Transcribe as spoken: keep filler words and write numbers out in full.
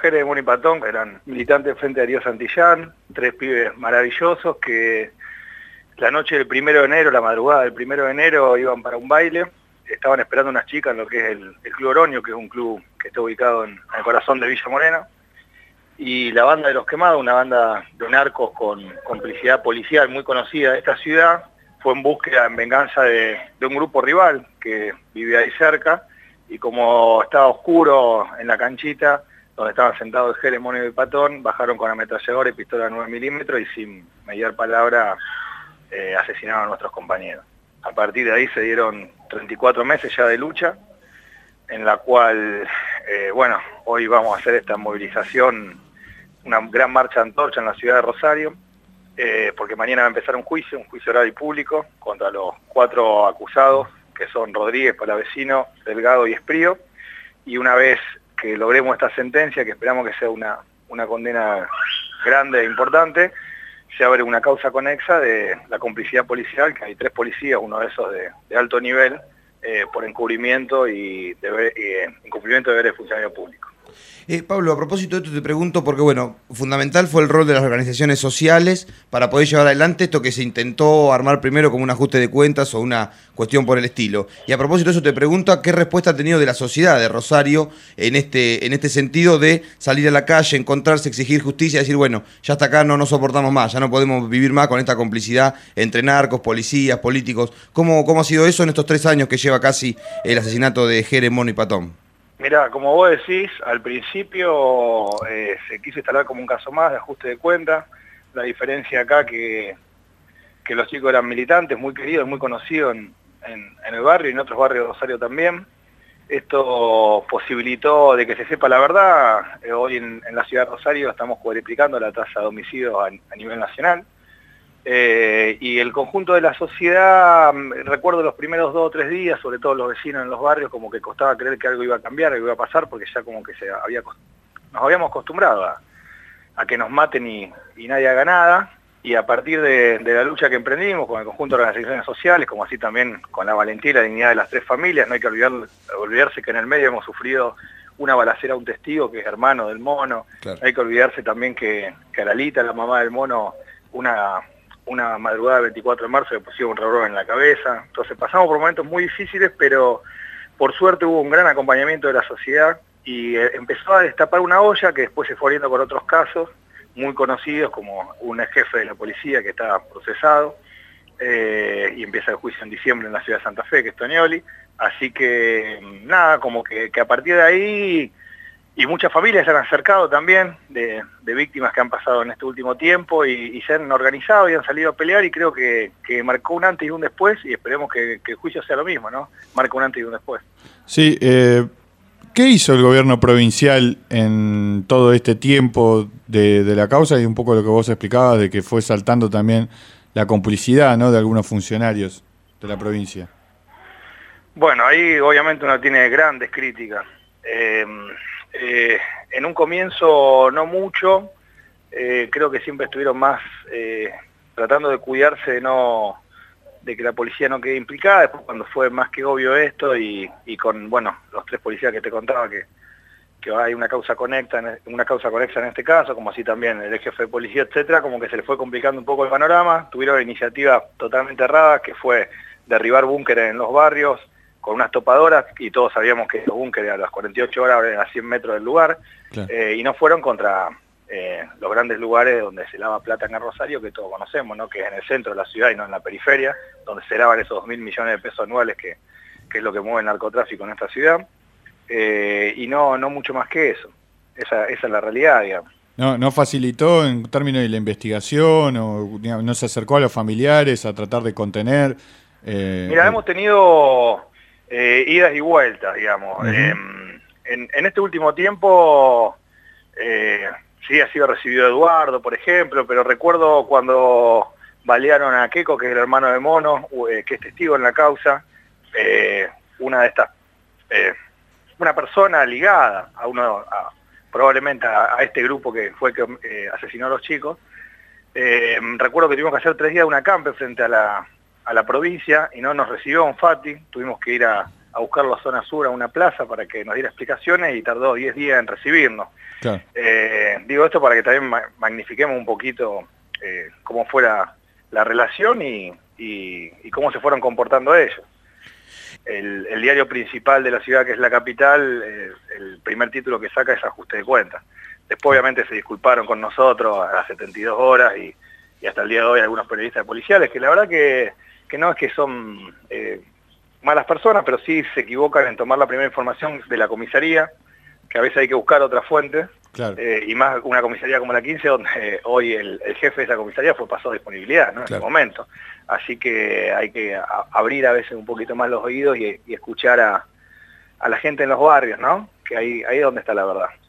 Jerez, Mono y Patón, que eran militantes del Frente Darío Santillán, tres pibes maravillosos que la noche del primero de enero, la madrugada del primero de enero, iban para un baile, estaban esperando unas chicas en lo que es el, el Club Oroño, que es un club que está ubicado en, en el corazón de Villa Morena, y la banda de Los Quemados, una banda de narcos con complicidad policial muy conocida de esta ciudad, fue en búsqueda, en venganza de, de un grupo rival que vive ahí cerca, y como estaba oscuro en la canchita, donde estaban sentados el Jerez, Mono y Patón, bajaron con ametralladora y pistola nueve milímetros y sin mediar palabra eh, asesinaron a nuestros compañeros. A partir de ahí se dieron treinta y cuatro meses ya de lucha, en la cual, eh, bueno, hoy vamos a hacer esta movilización, una gran marcha de antorcha en la ciudad de Rosario, eh, porque mañana va a empezar un juicio, un juicio oral y público, contra los cuatro acusados, que son Rodríguez, Palavecino, Delgado y Esprío, y una vez que logremos esta sentencia, que esperamos que sea una, una condena grande e importante, se abre una causa conexa de la complicidad policial, que hay tres policías, uno de esos de, de alto nivel, eh, por encubrimiento y, deber, y eh, incumplimiento de deberes de funcionario público. Eh, Pablo, a propósito de esto te pregunto, porque bueno, fundamental fue el rol de las organizaciones sociales para poder llevar adelante esto que se intentó armar primero como un ajuste de cuentas o una cuestión por el estilo. Y a propósito de eso te pregunto, ¿qué respuesta ha tenido de la sociedad de Rosario en este, en este sentido de salir a la calle, encontrarse, exigir justicia, decir, bueno, ya hasta acá no nos soportamos más, ya no podemos vivir más con esta complicidad entre narcos, policías, políticos? ¿Cómo, cómo ha sido eso en estos tres años que lleva casi el asesinato de Jerez, Mono y Patón? Mirá, como vos decís, al principio eh, se quiso instalar como un caso más de ajuste de cuentas. La diferencia acá que, que los chicos eran militantes, muy queridos, muy conocidos en, en, en el barrio y en otros barrios de Rosario también. Esto posibilitó de que se sepa la verdad. Eh, hoy en, en la ciudad de Rosario estamos cuadriplicando la tasa de homicidios a, a nivel nacional. Eh, y el conjunto de la sociedad, recuerdo los primeros dos o tres días, sobre todo los vecinos en los barrios, como que costaba creer que algo iba a cambiar, algo iba a pasar, porque ya como que se había, nos habíamos acostumbrado a, a que nos maten y, y nadie haga nada, y a partir de, de la lucha que emprendimos con el conjunto de organizaciones sociales, como así también con la valentía y la dignidad de las tres familias, no hay que olvidar, olvidarse que en el medio hemos sufrido una balacera a un testigo que es hermano del Mono, claro. No hay que olvidarse también que, que a Lalita, la mamá del Mono, una... una madrugada del veinticuatro de marzo le pusieron un revólver en la cabeza. Entonces pasamos por momentos muy difíciles, pero por suerte hubo un gran acompañamiento de la sociedad y eh, empezó a destapar una olla que después se fue abriendo por otros casos muy conocidos, como un ex jefe de la policía que está procesado, eh, y empieza el juicio en diciembre en la ciudad de Santa Fe, que es Toñoli. Así que nada, como que, que a partir de ahí... Y muchas familias se han acercado también de, de víctimas que han pasado en este último tiempo y, y se han organizado y han salido a pelear y creo que, que marcó un antes y un después y esperemos que, que el juicio sea lo mismo, ¿no? Marca un antes y un después. Sí, eh, ¿qué hizo el gobierno provincial en todo este tiempo de, de la causa y un poco lo que vos explicabas de que fue saltando también la complicidad, ¿no?, de algunos funcionarios de la provincia? Bueno, ahí obviamente uno tiene grandes críticas. Eh, Eh, en un comienzo no mucho, eh, creo que siempre estuvieron más eh, tratando de cuidarse de, no, de que la policía no quede implicada. Después cuando fue más que obvio esto y, y con bueno los tres policías que te contaba que, que hay una causa conecta, una causa conexa en este caso, como así también el jefe de policía, etcétera, como que se le fue complicando un poco el panorama. Tuvieron iniciativas totalmente erradas, que fue derribar búnkeres en los barrios, con unas topadoras, y todos sabíamos que los búnkeres a las cuarenta y ocho horas eran a cien metros del lugar, claro. eh, y no fueron contra eh, los grandes lugares donde se lava plata en el Rosario, que todos conocemos, ¿no?, que es en el centro de la ciudad y no en la periferia, donde se lavan esos dos mil millones de pesos anuales que, que es lo que mueve el narcotráfico en esta ciudad, eh, y no, no mucho más que eso. Esa, esa es la realidad, digamos. No, ¿No facilitó en términos de la investigación o digamos, no se acercó a los familiares a tratar de contener? Eh, Mira, eh... hemos tenido... Eh, idas y vueltas, digamos. Uh-huh. eh, en, en este último tiempo eh, sí ha sido recibido Eduardo, por ejemplo, pero recuerdo cuando balearon a Keco, que es el hermano de Mono, eh, que es testigo en la causa, eh, una de estas, eh, una persona ligada a uno, a, probablemente a, a este grupo que fue el que eh, asesinó a los chicos, eh, recuerdo que tuvimos que hacer tres días de una acampe frente a la... a la provincia y no nos recibió Bonfatti, tuvimos que ir a, a buscarlo a zona sur, a una plaza, para que nos diera explicaciones y tardó diez días en recibirnos. Claro. Eh, digo esto para que también ma magnifiquemos un poquito eh, cómo fue la, la relación y, y, y cómo se fueron comportando ellos. El, el diario principal de la ciudad, que es La Capital, eh, el primer título que saca es Ajuste de Cuentas. Después obviamente se disculparon con nosotros a las setenta y dos horas y, y hasta el día de hoy algunos periodistas policiales, que la verdad que, que no es que son eh, malas personas, pero sí se equivocan en tomar la primera información de la comisaría, que a veces hay que buscar otra fuente, Claro. eh, y más una comisaría como la quince, donde eh, hoy el, el jefe de esa comisaría fue pasado a disponibilidad, ¿no? En Claro. ese momento. Así que hay que a, abrir a veces un poquito más los oídos y, y escuchar a, a la gente en los barrios, ¿no? Que ahí, ahí es donde está la verdad.